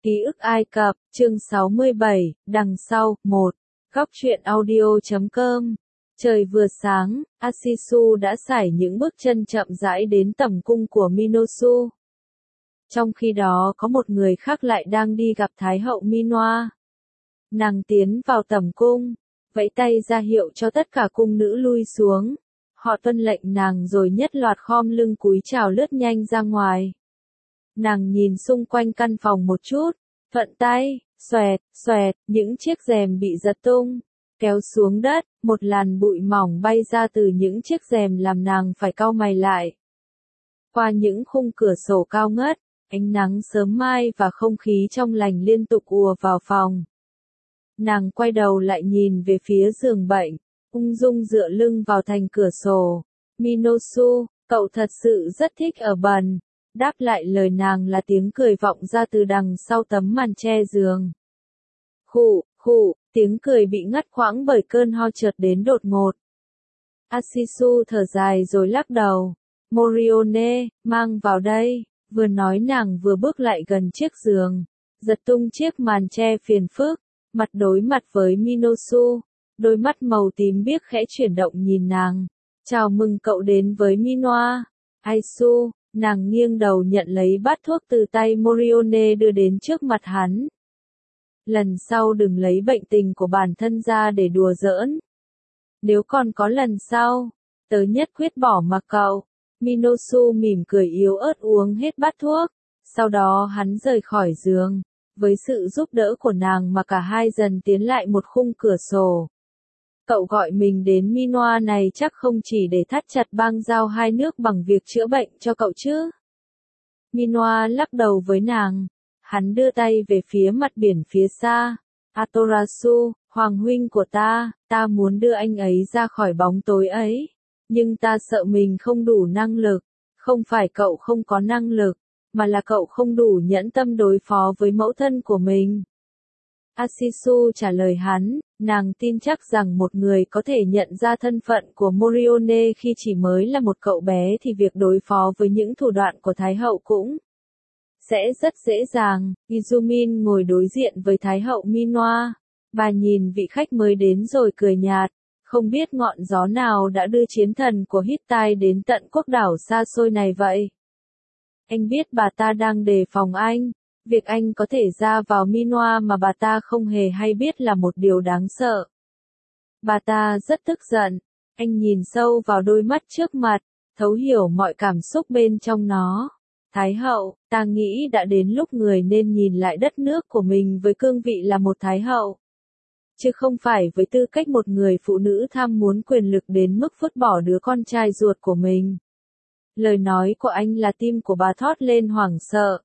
Ký ức Ai Cập, chương 67, đằng sau, 1. Góc truyện audio.com. Trời vừa sáng, Asisu đã sải những bước chân chậm rãi đến tẩm cung của Minosu. Trong khi đó có một người khác lại đang đi gặp Thái hậu Minoa. Nàng tiến vào tẩm cung, vẫy tay ra hiệu cho tất cả cung nữ lui xuống. Họ tuân lệnh nàng rồi nhất loạt khom lưng cúi chào lướt nhanh ra ngoài. Nàng nhìn xung quanh căn phòng một chút, thuận tay, xoẹt, xoẹt, những chiếc rèm bị giật tung, kéo xuống đất, một làn bụi mỏng bay ra từ những chiếc rèm làm nàng phải cau mày lại. Qua những khung cửa sổ cao ngất, ánh nắng sớm mai và không khí trong lành liên tục ùa vào phòng. Nàng quay đầu lại nhìn về phía giường bệnh, ung dung dựa lưng vào thành cửa sổ. Minosu, cậu thật sự rất thích ở bần. Đáp lại lời nàng là tiếng cười vọng ra từ đằng sau tấm màn che giường. Khụ, tiếng cười bị ngắt quãng bởi cơn ho chợt đến đột ngột. Asisu thở dài rồi lắc đầu. Morione, mang vào đây. Vừa nói nàng vừa bước lại gần chiếc giường, giật tung chiếc màn che phiền phức, mặt đối mặt với Minosu, đôi mắt màu tím biếc khẽ chuyển động nhìn nàng. Chào mừng cậu đến với Minoa. Aisu. Nàng nghiêng đầu nhận lấy bát thuốc từ tay Morione đưa đến trước mặt hắn. Lần sau đừng lấy bệnh tình của bản thân ra để đùa giỡn. Nếu còn có lần sau, tớ nhất quyết bỏ mặc cậu. Minosu mỉm cười yếu ớt uống hết bát thuốc. Sau đó hắn rời khỏi giường. Với sự giúp đỡ của nàng mà cả hai dần tiến lại một khung cửa sổ. Cậu gọi mình đến Minoa này chắc không chỉ để thắt chặt băng giao hai nước bằng việc chữa bệnh cho cậu chứ. Minoa lắc đầu với nàng. Hắn đưa tay về phía mặt biển phía xa. Atorasu, hoàng huynh của ta muốn đưa anh ấy ra khỏi bóng tối ấy. Nhưng ta sợ mình không đủ năng lực. Không phải cậu không có năng lực, mà là cậu không đủ nhẫn tâm đối phó với mẫu thân của mình. Asisu trả lời hắn, nàng tin chắc rằng một người có thể nhận ra thân phận của Morione khi chỉ mới là một cậu bé thì việc đối phó với những thủ đoạn của Thái hậu cũng sẽ rất dễ dàng. Izumin ngồi đối diện với Thái hậu Minoa. Bà nhìn vị khách mới đến rồi cười nhạt, không biết ngọn gió nào đã đưa chiến thần của Hittite đến tận quốc đảo xa xôi này vậy. Anh biết bà ta đang đề phòng anh. Việc anh có thể ra vào Minoa mà bà ta không hề hay biết là một điều đáng sợ. Bà ta rất tức giận. Anh nhìn sâu vào đôi mắt trước mặt, thấu hiểu mọi cảm xúc bên trong nó. Thái hậu, ta nghĩ đã đến lúc người nên nhìn lại đất nước của mình với cương vị là một thái hậu. Chứ không phải với tư cách một người phụ nữ tham muốn quyền lực đến mức vứt bỏ đứa con trai ruột của mình. Lời nói của anh là tim của bà thót lên hoảng sợ.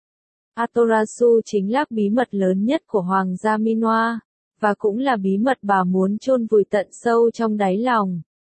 Atorasu chính là bí mật lớn nhất của Hoàng gia Minoa, và cũng là bí mật bà muốn chôn vùi tận sâu trong đáy lòng.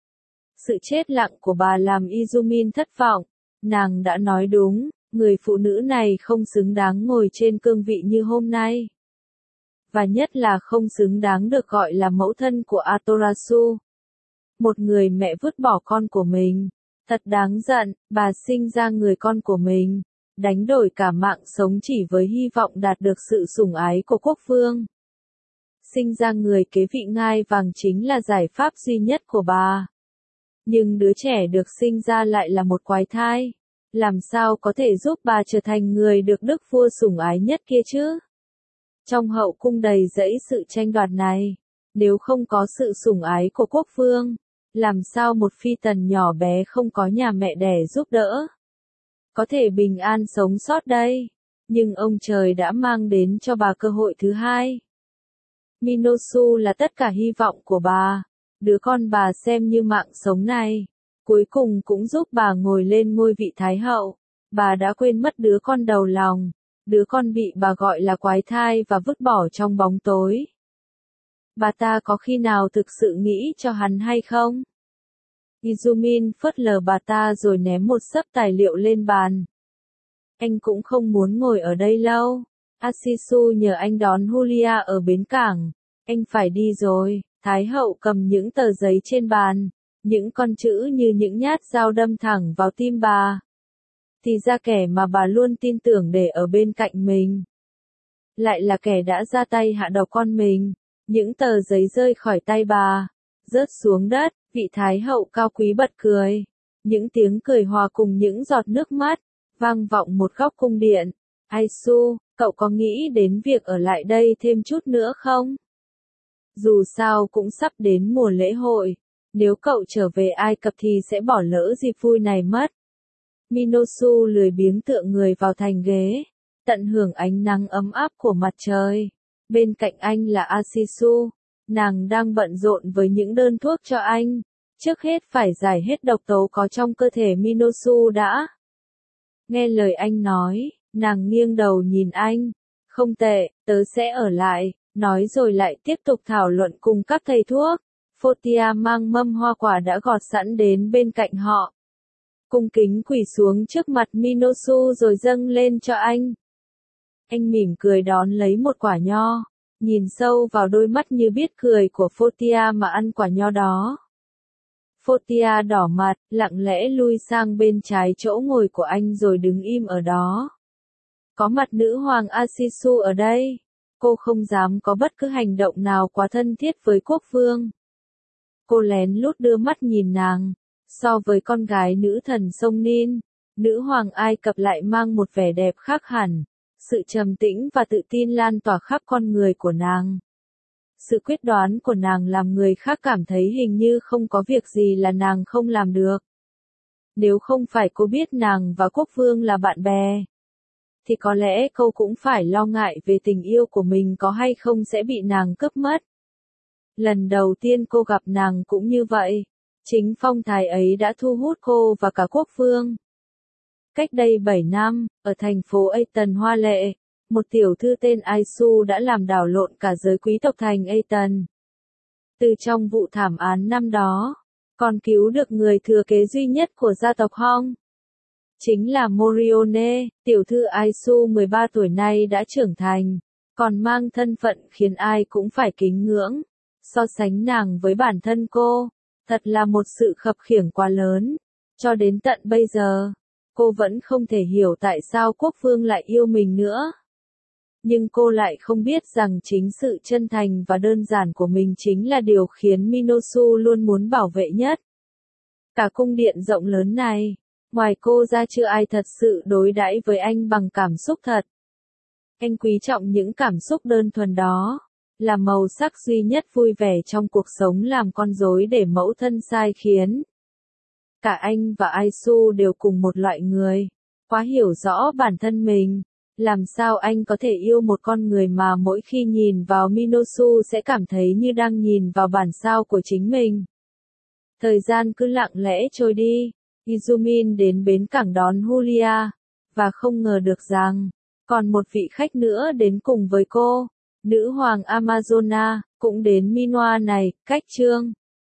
Sự chết lặng của bà làm Izumin thất vọng. Nàng đã nói đúng, người phụ nữ này không xứng đáng ngồi trên cương vị như hôm nay. Và nhất là không xứng đáng được gọi là mẫu thân của Atorasu. Một người mẹ vứt bỏ con của mình. Thật đáng giận, bà sinh ra người con của mình. Đánh đổi cả mạng sống chỉ với hy vọng đạt được sự sủng ái của quốc vương. Sinh ra người kế vị ngai vàng chính là giải pháp duy nhất của bà. Nhưng đứa trẻ được sinh ra lại là một quái thai. Làm sao có thể giúp bà trở thành người được đức vua sủng ái nhất kia chứ? Trong hậu cung đầy rẫy sự tranh đoạt này, nếu không có sự sủng ái của quốc vương, làm sao một phi tần nhỏ bé không có nhà mẹ đẻ giúp đỡ có thể bình an sống sót đây? Nhưng ông trời đã mang đến cho bà cơ hội thứ hai. Minosu là tất cả hy vọng của bà. Đứa con bà xem như mạng sống này, cuối cùng cũng giúp bà ngồi lên ngôi vị thái hậu. Bà đã quên mất đứa con đầu lòng, đứa con bị bà gọi là quái thai và vứt bỏ trong bóng tối. Bà ta có khi nào thực sự nghĩ cho hắn hay không? Izumin phớt lờ bà ta rồi ném một xấp tài liệu lên bàn. Anh cũng không muốn ngồi ở đây lâu. Asisu nhờ anh đón Julia ở bến cảng. Anh phải đi rồi. Thái hậu cầm những tờ giấy trên bàn. Những con chữ như những nhát dao đâm thẳng vào tim bà. Thì ra kẻ mà bà luôn tin tưởng để ở bên cạnh mình. lại là kẻ đã ra tay hạ độc con mình. Những tờ giấy rơi khỏi tay bà, rớt xuống đất, vị thái hậu cao quý bật cười. Những tiếng cười hòa cùng những giọt nước mắt, vang vọng một góc cung điện. Ai Su, cậu có nghĩ đến việc ở lại đây thêm chút nữa không? Dù sao cũng sắp đến mùa lễ hội, nếu cậu trở về Ai Cập thì sẽ bỏ lỡ dịp vui này mất. Minosu lười biếng tựa người vào thành ghế, tận hưởng ánh nắng ấm áp của mặt trời. Bên cạnh anh là Asisu, nàng đang bận rộn với những đơn thuốc cho anh. Trước hết phải giải hết độc tố có trong cơ thể Minosu đã. Nghe lời anh nói, nàng nghiêng đầu nhìn anh. Không tệ, tớ sẽ ở lại, nói rồi lại tiếp tục thảo luận cùng các thầy thuốc. Fotia mang mâm hoa quả đã gọt sẵn đến bên cạnh họ. Cung kính quỳ xuống trước mặt Minosu rồi dâng lên cho anh. Anh mỉm cười đón lấy một quả nho, nhìn sâu vào đôi mắt như biết cười của Fotia mà ăn quả nho đó. Fotia đỏ mặt, lặng lẽ lui sang bên trái chỗ ngồi của anh rồi đứng im ở đó. Có mặt nữ hoàng Asisu ở đây, cô không dám có bất cứ hành động nào quá thân thiết với quốc vương. Cô lén lút đưa mắt nhìn nàng. So với con gái nữ thần sông Nin, nữ hoàng Ai Cập lại mang một vẻ đẹp khác hẳn. Sự trầm tĩnh và tự tin lan tỏa khắp con người của nàng. Sự quyết đoán của nàng làm người khác cảm thấy hình như không có việc gì là nàng không làm được. Nếu không phải cô biết nàng và quốc vương là bạn bè, thì có lẽ cô cũng phải lo ngại về tình yêu của mình có hay không sẽ bị nàng cướp mất. Lần đầu tiên cô gặp nàng cũng như vậy. Chính phong thái ấy đã thu hút cô và cả quốc vương. Cách đây 7 năm, ở thành phố Aten hoa lệ, một tiểu thư tên Aisu đã làm đảo lộn cả giới quý tộc thành Aten. Từ trong vụ thảm án năm đó, còn cứu được người thừa kế duy nhất của gia tộc Hong. Chính là Morione, tiểu thư Aisu 13 tuổi nay đã trưởng thành, còn mang thân phận khiến ai cũng phải kính ngưỡng. So sánh nàng với bản thân cô, thật là một sự khập khiễng quá lớn. Cho đến tận bây giờ, cô vẫn không thể hiểu tại sao quốc vương lại yêu mình nữa. Nhưng cô lại không biết rằng chính sự chân thành và đơn giản của mình chính là điều khiến Minosu luôn muốn bảo vệ nhất. Cả cung điện rộng lớn này, ngoài cô ra chưa ai thật sự đối đãi với anh bằng cảm xúc thật. Anh quý trọng những cảm xúc đơn thuần đó, là màu sắc duy nhất vui vẻ trong cuộc sống làm con rối để mẫu thân sai khiến. Cả anh và Aisu đều cùng một loại người, quá hiểu rõ bản thân mình. Làm sao anh có thể yêu một con người mà mỗi khi nhìn vào Minosu sẽ cảm thấy như đang nhìn vào bản sao của chính mình. Thời gian cứ lặng lẽ trôi đi, Izumin đến bến cảng đón Julia, và không ngờ được rằng, còn một vị khách nữa đến cùng với cô, nữ hoàng Amazona, cũng đến Minoa này, cách chương.